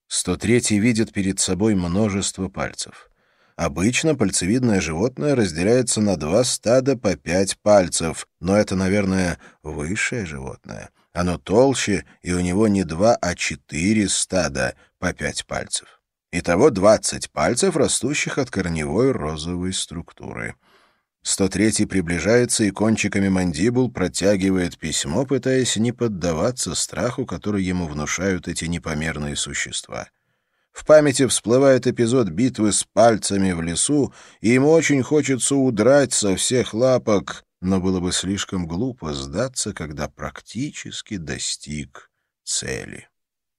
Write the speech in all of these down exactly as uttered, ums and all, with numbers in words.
сто третий видит перед собой множество пальцев. Обычно пальцевидное животное разделяется на два стада по пять пальцев, но это, наверное, высшее животное. Оно толще, и у него не два, а четыре стада по пять пальцев. Итого двадцать пальцев, растущих от корневой розовой структуры. сто третий приближается и кончиками мандибул протягивает письмо, пытаясь не поддаваться страху, который ему внушают эти непомерные существа. В памяти всплывает эпизод битвы с пальцами в лесу, и ему очень хочется удрать со всех лапок, но было бы слишком глупо сдаться, когда практически достиг цели.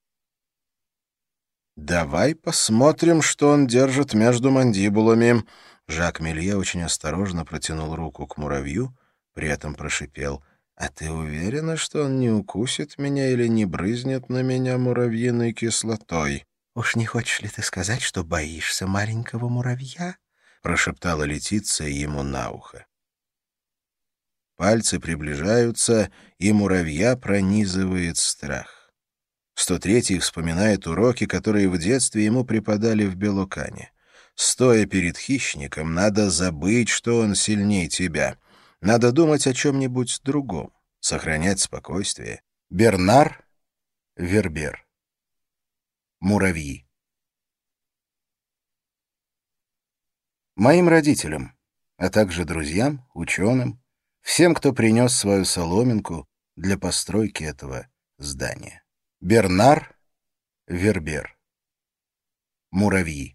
«Давай посмотрим, что он держит между мандибулами». Жак Мелье очень осторожно протянул руку к муравью, при этом прошипел: «А ты уверена, что он не укусит меня или не брызнет на меня муравьиной кислотой?» «Уж не хочешь ли ты сказать, что боишься маленького муравья?» — прошептала Летиция ему на ухо. Пальцы приближаются, и муравья пронизывает страх. сто третий вспоминает уроки, которые в детстве ему преподали в Белокане. Стоя перед хищником, надо забыть, что он сильнее тебя. Надо думать о чем-нибудь другом, сохранять спокойствие. Бернар Вербер. Муравьи. Моим родителям, а также друзьям, ученым, всем, кто принес свою соломинку для постройки этого здания. Бернар Вербер. Муравьи.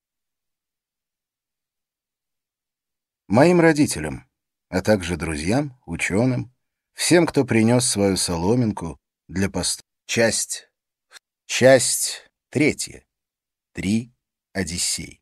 Моим родителям, а также друзьям, ученым, всем, кто принес свою соломинку для постройки. Часть. Часть третья. Три Одиссей.